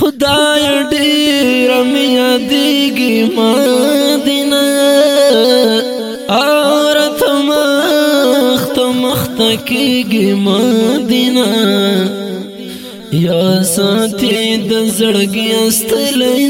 خدای ډیر مې یادېږي مدینه اورت مخت کېږي مدینه یا ساتي د زړګي استلې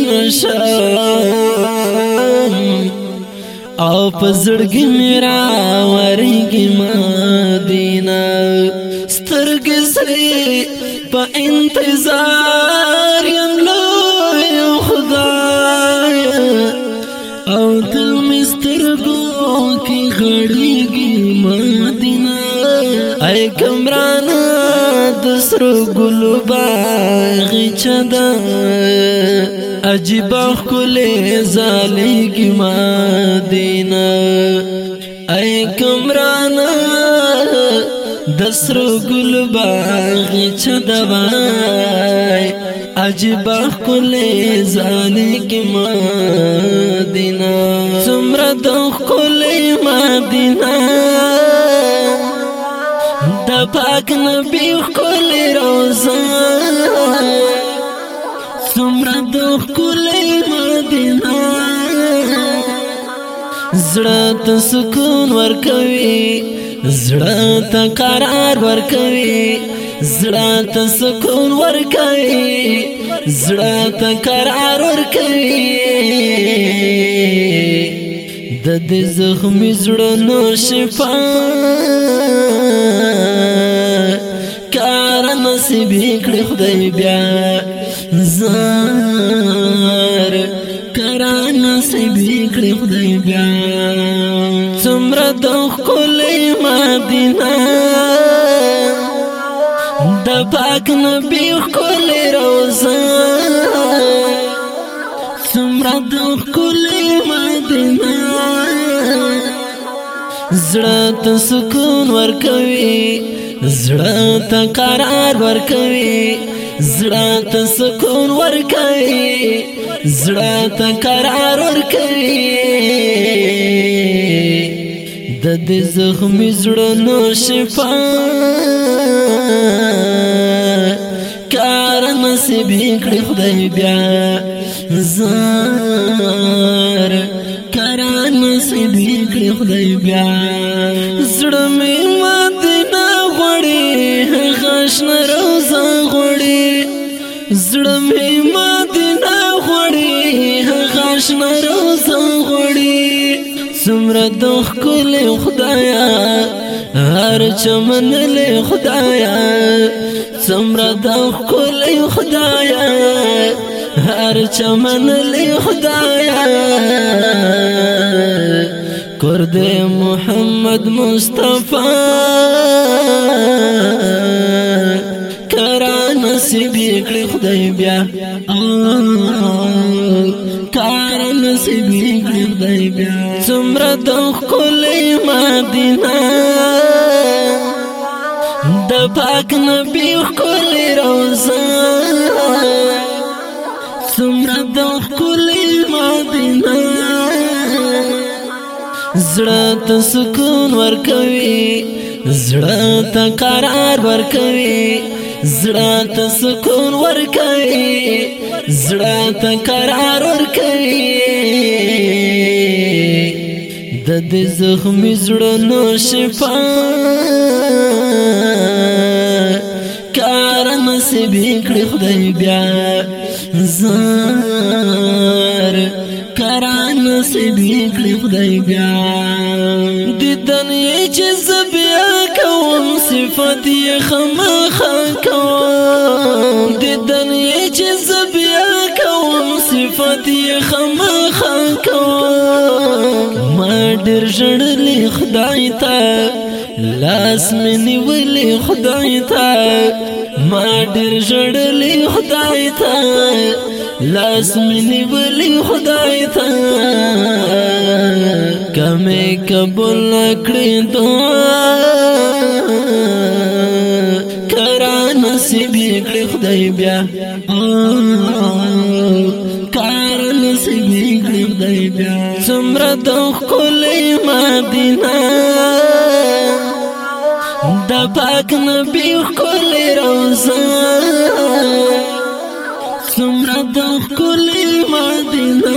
نشم او په زړګي مې راورېږي مدینه سترګې سرې په انتظار یم لوی خدای او دل مې سترګو کې غړېږي مدینه ای کمرانه د سرو ګلو باغچه ده عجیبه ښکلې ځلېږي مدینه ای کمرانه د سرو ګلو باغچه ده عجیبه ښکلې ځلېږي مدینه څومره د ښکلې مدینه د پاک نبی ښکلې روضه څومره د ښکلې مدینه زړه ته سکون ورکوي زړه ته قرار ورکوي زړه ته سکون ورکوي زړه ته قرار ورکوي د دې زخمي زړونو شفا کار نصیب کړي خدای بیا زار کار نصیب کړي خدای بیا څومره د ښکلې مدینه د پاک نبی ښکلې روضه څومره د ښکلې مدینه زړه ته سکون ورکوي زړه ته قرار ورکوي زړه ته سکون ورکوي زړه ته قرار ورکوي د دې زخمي زړونو شفا کار نصیب کړي خدای بیا زار کار نصیب کړي خدای بیا زړه مې مدینه غواړي غشنه روضه غواړي زړه مې مدینه غواړي غشنه روضه غواړي څومره د ښکلې خدایا هر چمن له خدایا څومره د ښکلې خدایا هر چمن له خدایا کرد محمد مصطفی کرا نصیب کړي خدای بیا کار نصیب کړي خدای بیا څومره د ښکلې مدینه د پاک نبی ښکلې روضه څومره د ښکلې مدینه زړه ته سکون ورکوي زړه ته قرار ورکوي زړه ته سکون ورکوي زړه ته قرار ورکوي د دې زخمي زړونو شفا کار نصیب کړي خدای بیا زار کار نصیب کړي خدای بیا دیدن یې چې زبیا کوم صفات یې خامخا کوم دیدن یې چې زبیا کوم صفات یې خامخا کوم ما ډېر ژړلې خدای ته لاس مې نیولې خدای ته ما ډېر ژړلې خدای ته لاس مې نیولې خدای ته کمې قبول کړې دعا کرا نصیب کړې خدای بیا کار نصیب کړې خدای بیا څومره د ښکلې مدینه د پاک نبی ښکلې روضه سمرا د ښکلې مدینه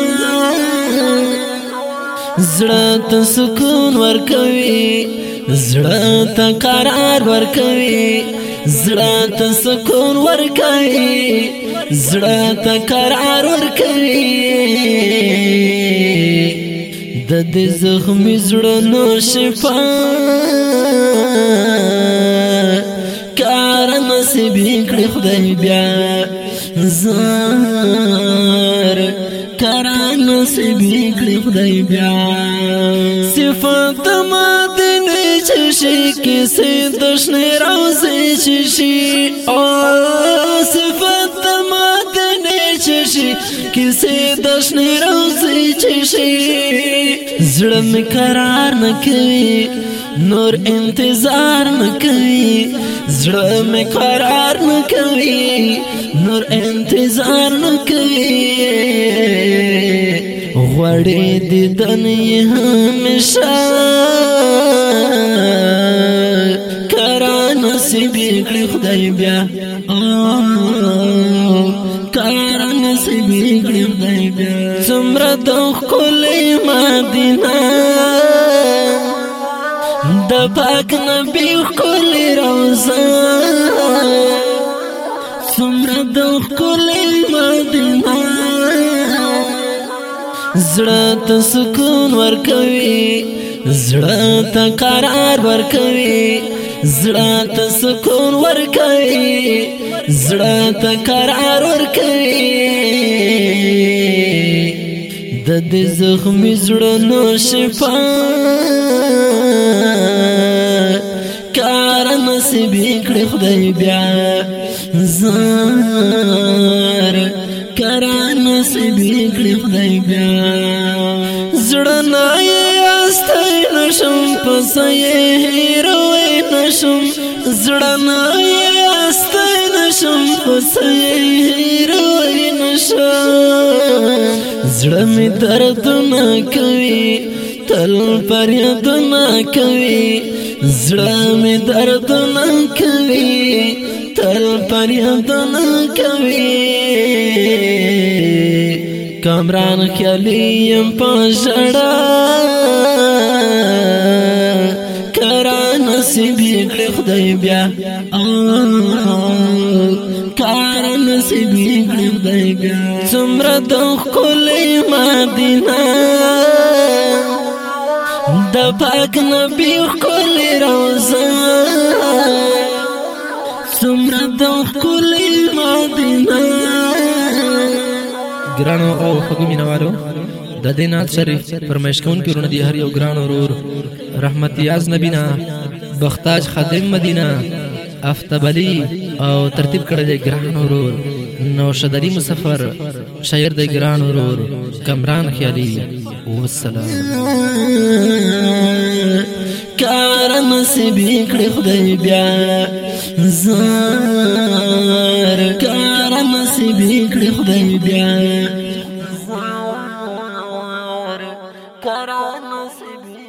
زړه ته سکون ورکوي زړه ته قرار ورکوي زړه ته سکون ورکوي زړه ته قرار ورکوي د دې زخمي زړونو شفا کار نصیب کړي خدای بیا زار کار نصیب کړي خدای بیا صفات مدینه چشي کیسه دشنه روزي چشي او صفات مدینه چشي کیسه دشنه روزي چشي زړه مې قرار نه کوي نور انتظار نه کوي زړه مې قرار نه کوي نور انتظار نه کوي غوړې دیدن یې همیشه کار نصیب کړي خدای بیا کار نصیب کړي خدای بیا څومره د ښکلې مدینه د پاک نبی ښکلې روضه څومره د ښکلې مدینه زړه ته سکون ورکوي زړه ته قرار ورکوي زړه ته سکون ورکوي زړه ته قرار ورکوي د دې زخمي زړونو شفا کار نصیب کړي خدای بیا زار کار نصیب کړي خدای بیا زړه نه استای نشم پسې هیروي نشم زړه نه استای نشم پسې هیروي نشم زړه می درد نه کوي تل فریاد نه کوي زړه می درد نه کوي تل فریاد نه کوي کامران خیالي يم پښړا کرا نصیب کړي خدای بیا کار نصیب کړي خدای بیا څومره د ښکلې مدینه د پاک نبی ښکلې روضه څومره د ښکلې مدینه ګرانو او خوږو مینوالو د دې نعت شریف فرمایش کوونکي ورونه دي هر یو ګران ورور رحمت یاز نبینا بختاج خادم مدینه افتاب علی او ترتیب کړی دی ګران ورور نوشد علی مسافر شاعر دی ګران ورور کمران خیالي والسلام کار نصیب کړي خدای بیا زار کار نصیب کړي خدای بیا زار کار نصیب